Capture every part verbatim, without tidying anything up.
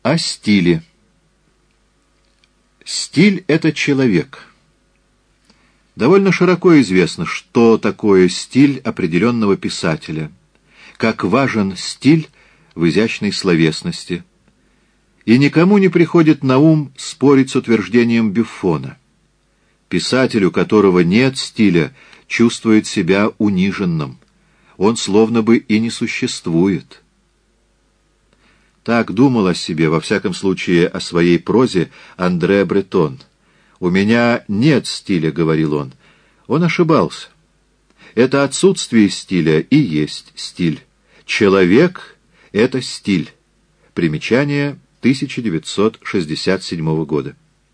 О стиле. Стиль — это человек. Довольно широко известно, что такое стиль определенного писателя, как важен стиль в изящной словесности, и никому не приходит на ум спорить с утверждением Бюффона. Писатель, у которого нет стиля, чувствует себя униженным. Он словно бы и не существует. Так думал о себе, во всяком случае, о своей прозе Андре Бретон. «У меня нет стиля», — говорил он. Он ошибался. Это отсутствие стиля и есть стиль. Человек — это стиль. Примечание тысяча девятьсот шестьдесят седьмого года.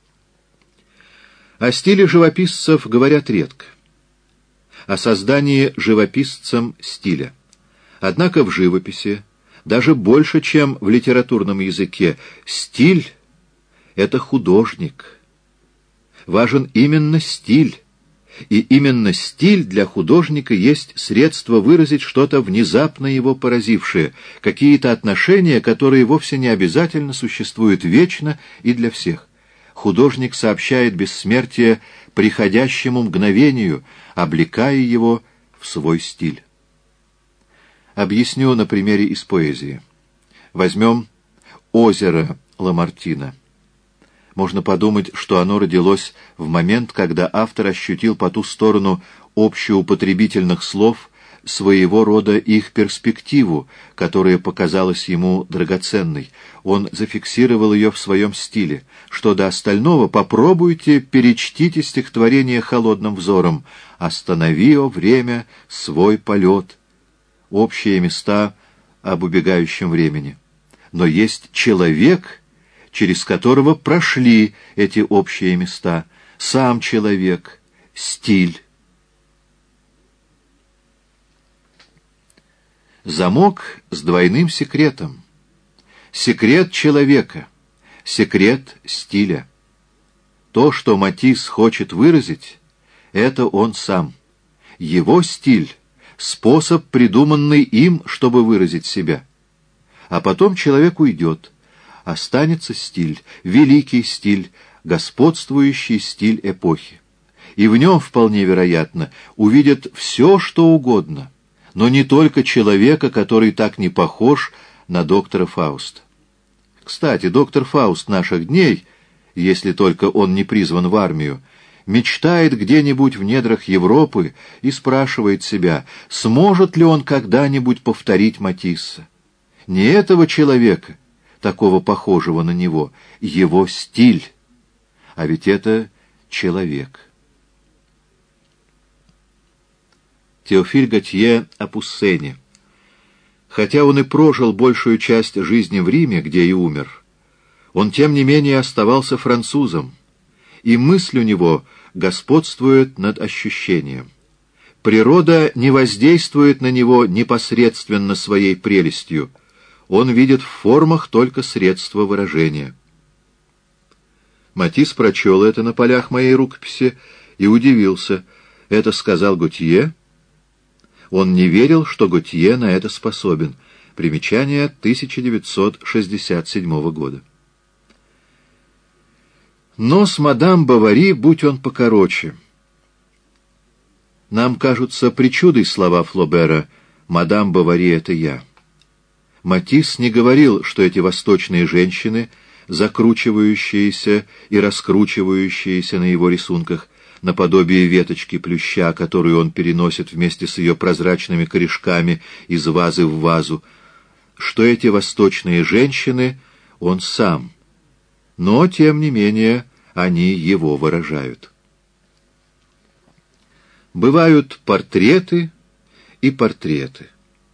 О стиле живописцев говорят редко. О создании живописцем стиля. Однако в живописи, даже больше, чем в литературном языке, стиль — это художник. Важен именно стиль. И именно стиль для художника есть средство выразить что-то внезапно его поразившее, какие-то отношения, которые вовсе не обязательно существуют вечно и для всех. Художник сообщает бессмертие приходящему мгновению, облекая его в свой стиль. Объясню на примере из поэзии. Возьмем «Озеро» Ламартина. Можно подумать, что оно родилось в момент, когда автор ощутил по ту сторону общеупотребительных слов своего рода их перспективу, которая показалась ему драгоценной. Он зафиксировал ее в своем стиле. Что до остального, попробуйте перечтите стихотворение холодным взором. «Останови, о время, свой полет». Общие места об убегающем времени. Но есть человек, через которого прошли эти общие места. Сам человек, стиль. Замок с двойным секретом. Секрет человека, секрет стиля. То, что Матисс хочет выразить, это он сам. Его стиль — способ, придуманный им, чтобы выразить себя. А потом человек уйдет. Останется стиль, великий стиль, господствующий стиль эпохи. И в нем, вполне вероятно, увидят все, что угодно, но не только человека, который так не похож на доктора Фауста. Кстати, доктор Фауст наших дней, если только он не призван в армию, мечтает где-нибудь в недрах Европы и спрашивает себя, сможет ли он когда-нибудь повторить Матисса. Не этого человека, такого похожего на него, его стиль, а ведь это человек. Теофиль Готье о Пуссене. Хотя он и прожил большую часть жизни в Риме, где и умер, он тем не менее оставался французом, и мысль у него господствует над ощущением. Природа не воздействует на него непосредственно своей прелестью, он видит в формах только средства выражения. Матисс прочел это на полях моей рукописи и удивился. Это сказал Готье? Он не верил, что Готье на это способен. Примечание тысяча девятьсот шестьдесят седьмого года. Но с мадам Бовари, будь он покороче. Нам кажутся причудой слова Флобера «Мадам Бовари — это я». Матисс не говорил, что эти восточные женщины, закручивающиеся и раскручивающиеся на его рисунках, наподобие веточки плюща, которую он переносит вместе с ее прозрачными корешками из вазы в вазу, что эти восточные женщины — он сам. Но, тем не менее, они его выражают. Бывают портреты и портреты.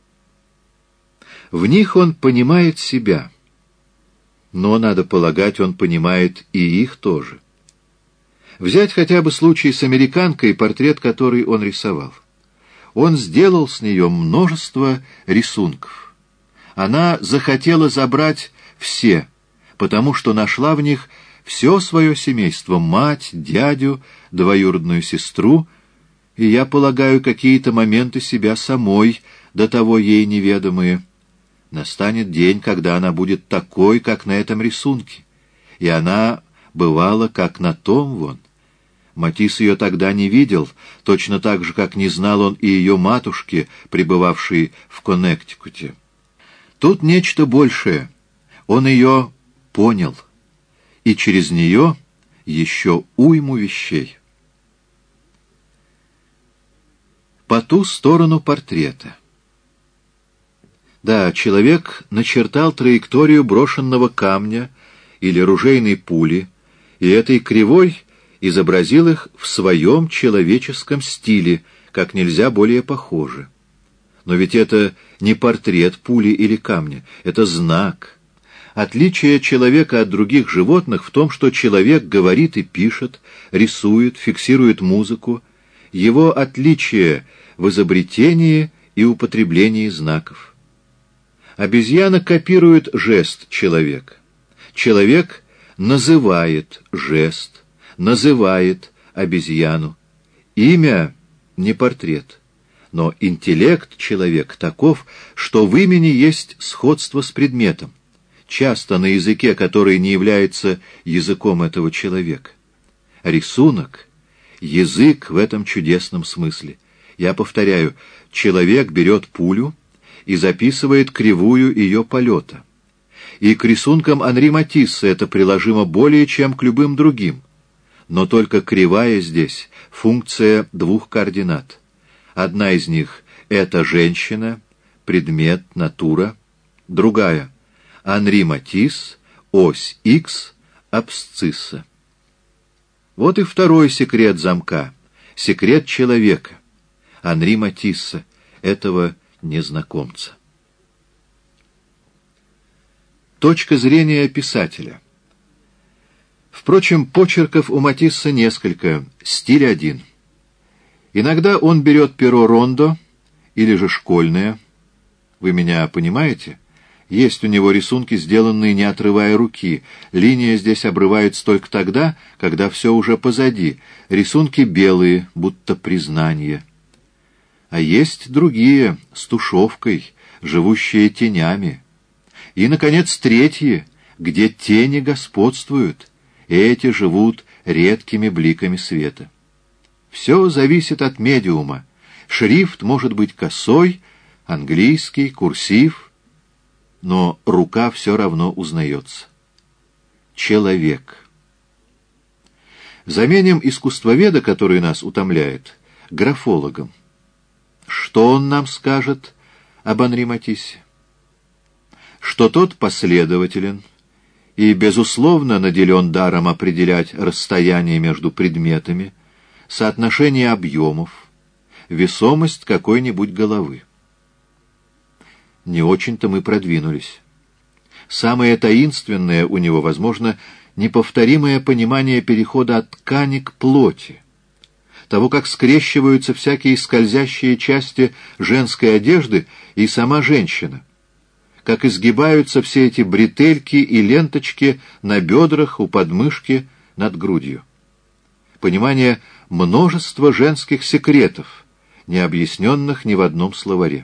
В них он понимает себя, но, надо полагать, он понимает и их тоже. Взять хотя бы случай с американкой, портрет которой он рисовал. Он сделал с нее множество рисунков. Она захотела забрать все, потому что нашла в них все свое семейство, мать, дядю, двоюродную сестру, и, я полагаю, какие-то моменты себя самой, до того ей неведомые. Настанет день, когда она будет такой, как на этом рисунке. И она бывала, как на том вон. Матисс ее тогда не видел, точно так же, как не знал он и ее матушки, пребывавшей в Коннектикуте. Тут нечто большее. Он ее понял, и через нее еще уйму вещей. По ту сторону портрета. Да, человек начертал траекторию брошенного камня или ружейной пули, и этой кривой изобразил их в своем человеческом стиле, как нельзя более похоже. Но ведь это не портрет пули или камня, это знак. Отличие человека от других животных в том, что человек говорит и пишет, рисует, фиксирует музыку. Его отличие в изобретении и употреблении знаков. Обезьяна копирует жест человека. Человек называет жест, называет обезьяну. Имя не портрет, но интеллект человека таков, что в имени есть сходство с предметом, часто на языке, который не является языком этого человека. Рисунок — язык в этом чудесном смысле. Я повторяю, человек берет пулю и записывает кривую ее полета. И к рисункам Анри Матисса это приложимо более, чем к любым другим. Но только кривая здесь — функция двух координат. Одна из них — это женщина, предмет, натура. Другая — Анри Матисс, ось Х, абсцисса. Вот и второй секрет замка, секрет человека, Анри Матисса, этого незнакомца. Точка зрения писателя. Впрочем, почерков у Матисса несколько, стиль один. Иногда он берет перо рондо или же школьное. Вы меня понимаете? Есть у него рисунки, сделанные не отрывая руки. Линия здесь обрывается только тогда, когда все уже позади. Рисунки белые, будто признание. А есть другие, с тушевкой, живущие тенями. И, наконец, третьи, где тени господствуют. Эти живут редкими бликами света. Все зависит от медиума. Шрифт может быть косой, английский, курсив, но рука все равно узнается. Человек. Заменим искусствоведа, который нас утомляет, графологом. Что он нам скажет об Анри Матиссе? Что тот последователен и, безусловно, наделен даром определять расстояние между предметами, соотношение объемов, весомость какой-нибудь головы. Не очень-то мы продвинулись. Самое таинственное у него, возможно, неповторимое понимание перехода от ткани к плоти, того, как скрещиваются всякие скользящие части женской одежды и сама женщина, как изгибаются все эти бретельки и ленточки на бедрах, у подмышки, над грудью. Понимание множества женских секретов, не объясненных ни в одном словаре.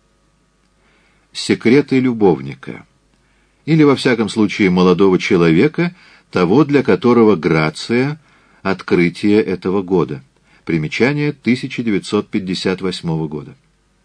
Секреты любовника. Или, во всяком случае, молодого человека, того, для которого грация — открытие этого года. Примечание тысяча девятьсот пятьдесят восьмого года.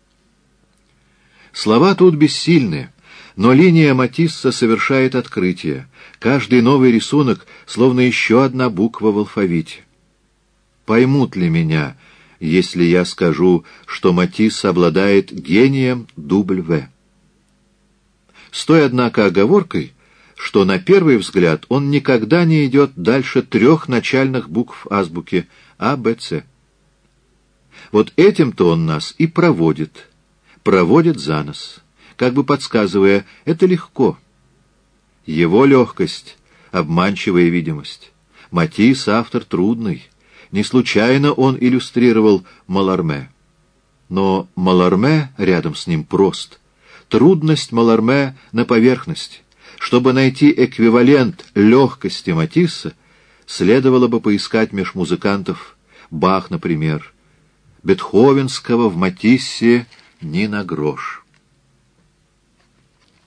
Слова тут бессильны, но линия Матисса совершает открытие. Каждый новый рисунок словно еще одна буква в алфавите. Поймут ли меня, если я скажу, что Матисс обладает гением дубль В? С той, однако, оговоркой, что на первый взгляд он никогда не идет дальше трех начальных букв азбуки А, Б, С. Вот этим-то он нас и проводит, проводит за нос, как бы подсказывая, это легко. Его легкость — обманчивая видимость. Матисс — автор трудный. Не случайно он иллюстрировал Маларме. Но Маларме рядом с ним прост. Трудность Маларме на поверхности. Чтобы найти эквивалент легкости Матисса, следовало бы поискать меж музыкантов Бах, например. Бетховенского в Матиссе ни на грош.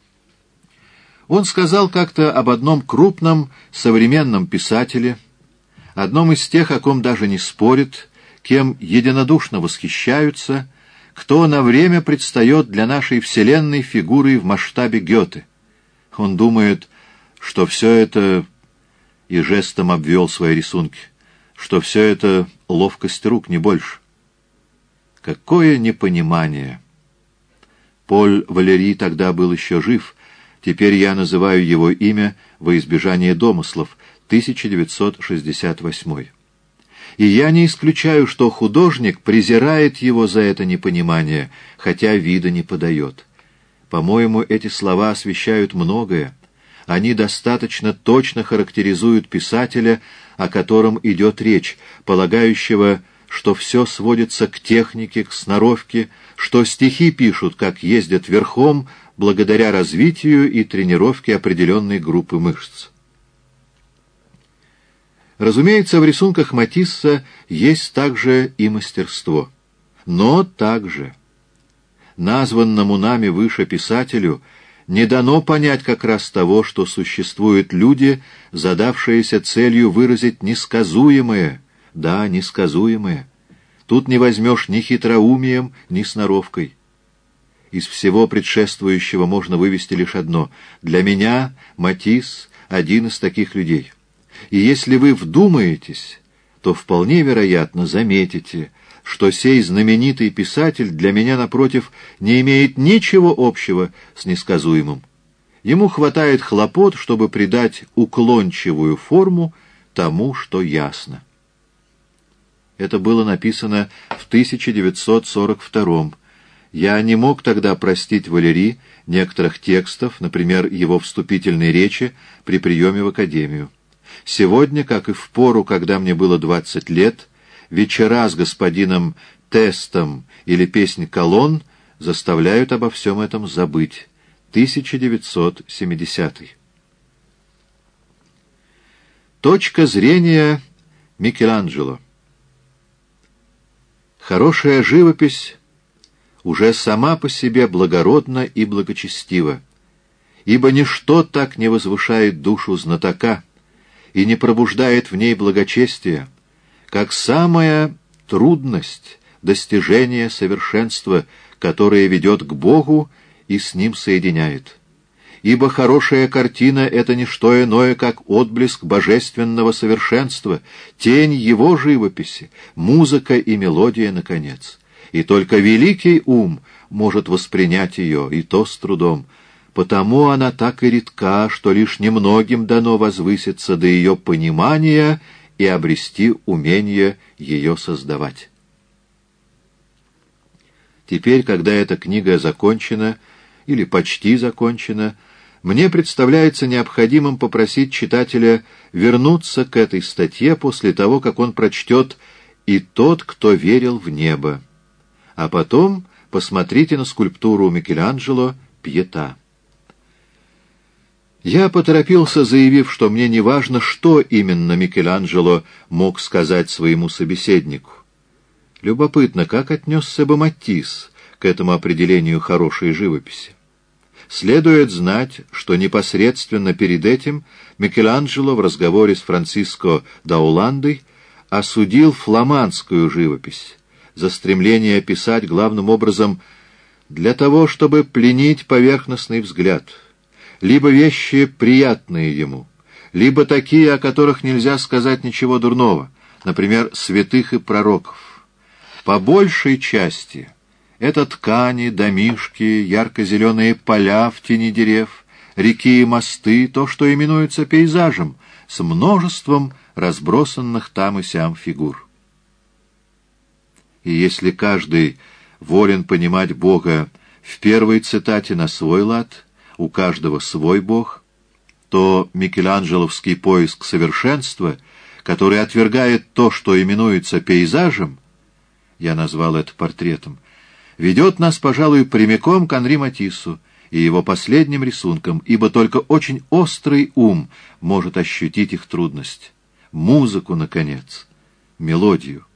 Он сказал как-то об одном крупном современном писателе, одном из тех, о ком даже не спорят, кем единодушно восхищаются, кто на время предстает для нашей вселенной фигурой в масштабе Гёте. Он думает, что все это, и жестом обвел свои рисунки, что все это ловкость рук, не больше. Какое непонимание! Поль Валери тогда был еще жив, теперь я называю его имя во избежание домыслов, тысяча девятьсот шестьдесят восьмой. И я не исключаю, что художник презирает его за это непонимание, хотя вида не подает. По-моему, эти слова освещают многое. Они достаточно точно характеризуют писателя, о котором идет речь, полагающего, что все сводится к технике, к сноровке, что стихи пишут, как ездят верхом, благодаря развитию и тренировке определенной группы мышц. Разумеется, в рисунках Матисса есть также и мастерство. Но также названному нами выше писателю не дано понять как раз того, что существуют люди, задавшиеся целью выразить несказуемое, да, несказуемое. Тут не возьмешь ни хитроумием, ни сноровкой. Из всего предшествующего можно вывести лишь одно. Для меня Матисс — один из таких людей. И если вы вдумаетесь, то вполне вероятно заметите, что сей знаменитый писатель для меня, напротив, не имеет ничего общего с несказуемым. Ему хватает хлопот, чтобы придать уклончивую форму тому, что ясно. Это было написано в тысяча девятьсот сорок втором. Я не мог тогда простить Валери некоторых текстов, например, его вступительной речи при приеме в академию. Сегодня, как и в пору, когда мне было двадцать лет, вечера с господином Тестом или песнь колонн заставляют обо всем этом забыть. тысяча девятьсот семидесятый. Точка зрения Микеланджело. Хорошая живопись уже сама по себе благородна и благочестива, ибо ничто так не возвышает душу знатока и не пробуждает в ней благочестия, как самая трудность достижения совершенства, которое ведет к Богу и с Ним соединяет. Ибо хорошая картина — это не что иное, как отблеск божественного совершенства, тень Его живописи, музыка и мелодия, наконец. И только великий ум может воспринять ее, и то с трудом. Потому она так и редка, что лишь немногим дано возвыситься до ее понимания и обрести умение ее создавать. Теперь, когда эта книга закончена, или почти закончена, мне представляется необходимым попросить читателя вернуться к этой статье после того, как он прочтет «И тот, кто верил в небо». А потом посмотрите на скульптуру Микеланджело «Пьета». Я поторопился, заявив, что мне не важно, что именно Микеланджело мог сказать своему собеседнику. Любопытно, как отнесся бы Матисс к этому определению хорошей живописи. Следует знать, что непосредственно перед этим Микеланджело в разговоре с Франциско да Оландой осудил фламандскую живопись за стремление писать главным образом для того, чтобы пленить поверхностный взгляд, либо вещи, приятные ему, либо такие, о которых нельзя сказать ничего дурного, например, святых и пророков. По большей части это ткани, домишки, ярко-зеленые поля в тени дерев, реки и мосты, то, что именуется пейзажем, с множеством разбросанных там и сям фигур. И если каждый волен понимать Бога в первой цитате на свой лад, у каждого свой Бог, то микеланджеловский поиск совершенства, который отвергает то, что именуется пейзажем, я назвал это портретом, ведет нас, пожалуй, прямиком к Анри Матиссу и его последним рисункам, ибо только очень острый ум может ощутить их трудность. Музыку, наконец, мелодию.